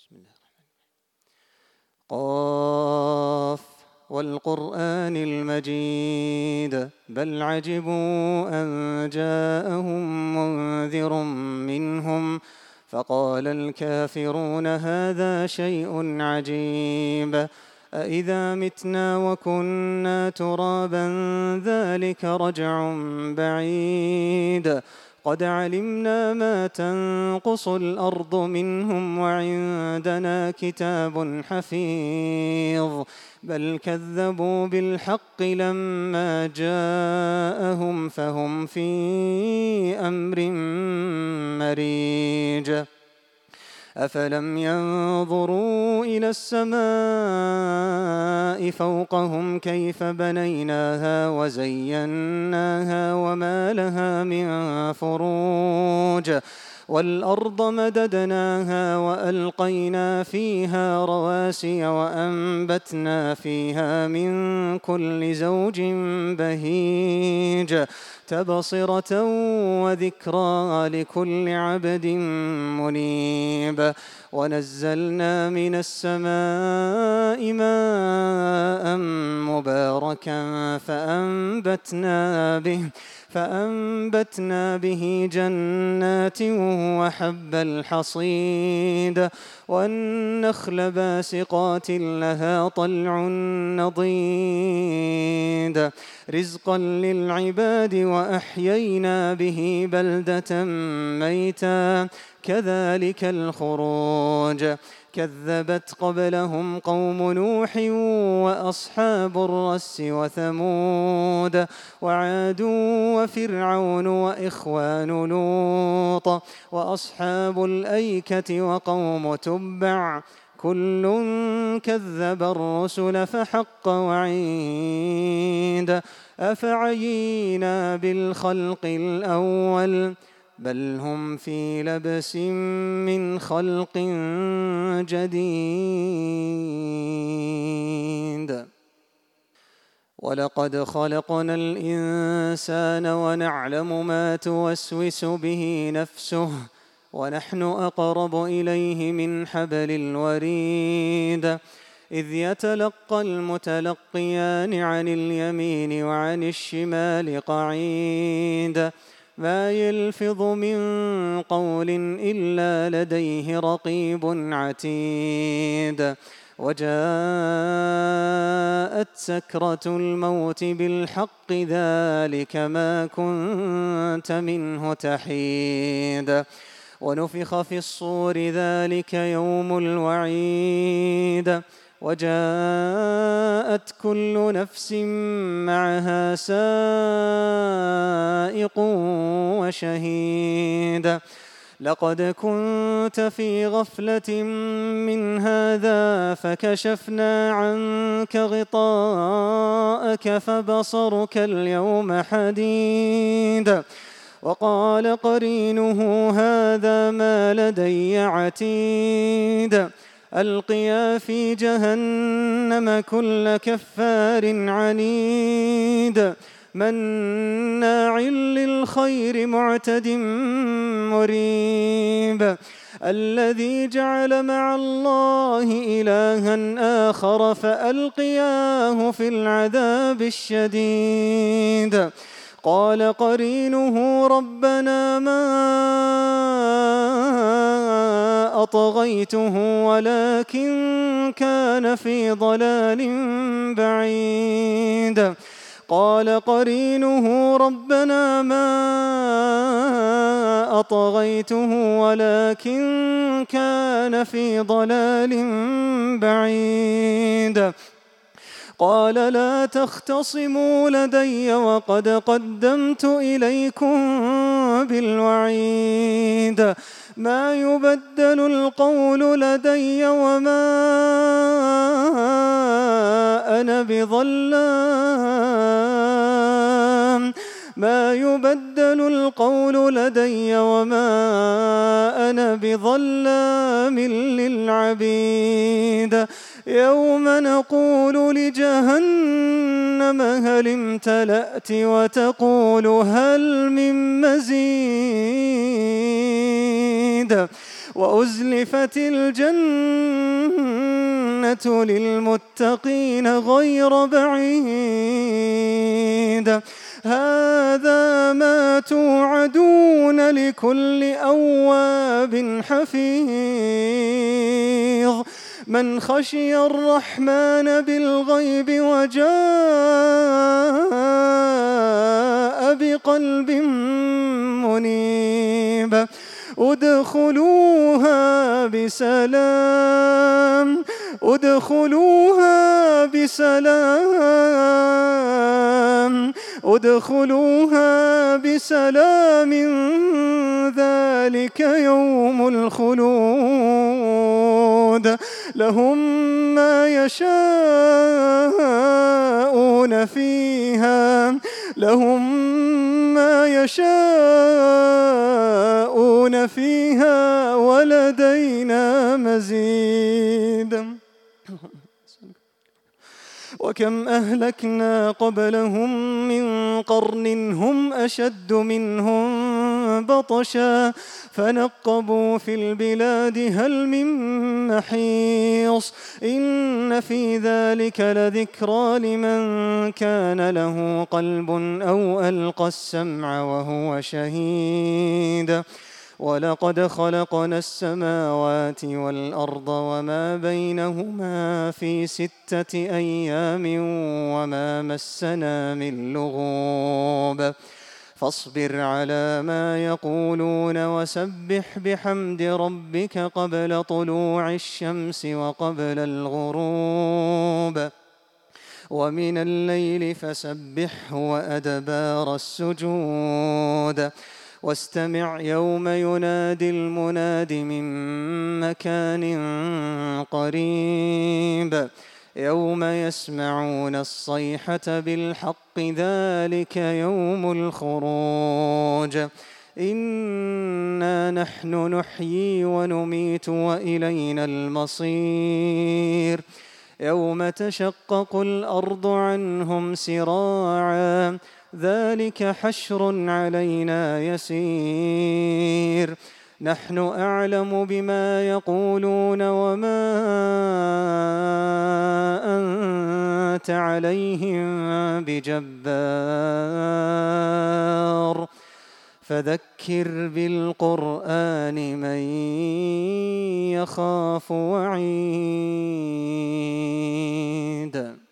بسم الله الرحمن الرحيم. قاف والقرآن المجيد بل عجبوا أن جاءهم منذر منهم فقال الكافرون هذا شيء عجيب أإذا متنا وكنا ترابا ذلك رجع بعيد قد علمنا ما تنقص الأرض منهم وعندنا كتاب حفيظ بل كذبوا بالحق لما جاءهم فهم في أمر مريج أفلم ينظروا إلى السماء فوقهم كيف بنيناها وزيناها وما لها من فروج والأرض مددناها وألقينا فيها رواسي وأنبتنا فيها من كل زوج بهيج تبصرة وذكرى لكل عبد منيب ونزلنا من السماء ماء مباركا فأنبتنا به جنات وحب الحصيد والنخل باسقات لها طلع نضيد رزقا للعباد وأحيينا به بلدة ميتا كذلك الخروج كذبت قبلهم قوم نوح وأصحاب الرس وثمود وعاد وفرعون وإخوان لوط وأصحاب الأيكة وقوم تبع كل كذب الرسل فحق وعيد أفعينا بالخلق الأول بل هم في لبس من خلق جديد ولقد خلقنا الإنسان ونعلم ما توسوس به نفسه ونحن أقرب إليه من حبل الوريد إذ يتلقى المتلقيان عن اليمين وعن الشمال قعيد ما يلفظ من قول إلا لديه رقيب عتيد وجاءت سكرة الموت بالحق ذلك ما كنت منه تحيد ونفخ في الصور ذلك يوم الوعيد وجاءت كل نفس معها سائق وشهيد لقد كنت في غفلة من هذا فكشفنا عنك غطاءك فبصرك اليوم حديد وقال قرينه هذا ما لدي عتيد ألقيا في جهنم كل كفار عنيد مناع للخير معتد مريب الذي جعل مع الله إلها آخر فألقياه في العذاب الشديد قال قرينه ربنا ما أطغيته ولكن كان في ضلال بعيد قال قرينه ربنا ما أطغيته ولكن كان في ضلال بعيد قال لا تختصموا لدي وقد قدمت إليكم بالوعيد ما يبدل القول لدي وما أنا بظلام ما يبدل القول لدي وما أنا بظلام للعبيد يوم نقول لجهنم هل امتلأت وتقول هل من مزيد وأزلفت الجنة للمتقين غير بعيد هذا ما توعدون لكل أواب حفيظ من خشي الرحمن بالغيب وجاء بقلب منيب ادخلوها بسلام ذلك يوم الخلود لهم ما يشاءون فيها ولدينا مزيد وكم أهلكنا قبلهم من قرن هم أشد منهم بطشا فنقبوا في البلاد هل من محيص إن في ذلك لذكرى لمن كان له قلب أو ألقى السمع وهو شهيد ولقد خلقنا السماوات والأرض وما بينهما في 6 أيام وما مسنا من لغوب فاصبر على ما يقولون وسبح بحمد ربك قبل طلوع الشمس وقبل الغروب ومن الليل فسبحه وأدبار السجود واستمع يوم ينادي المناد من مكان قريب يوم يسمعون الصيحة بالحق ذلك يوم الخروج إنا نحن نحيي ونميت وإلينا المصير يوم تشقق الأرض عنهم سراعا ذلك حشر علينا يسير نحن أعلم بما يقولون وما أنت عليهم بجبار فذكر بالقرآن من يخاف وعيد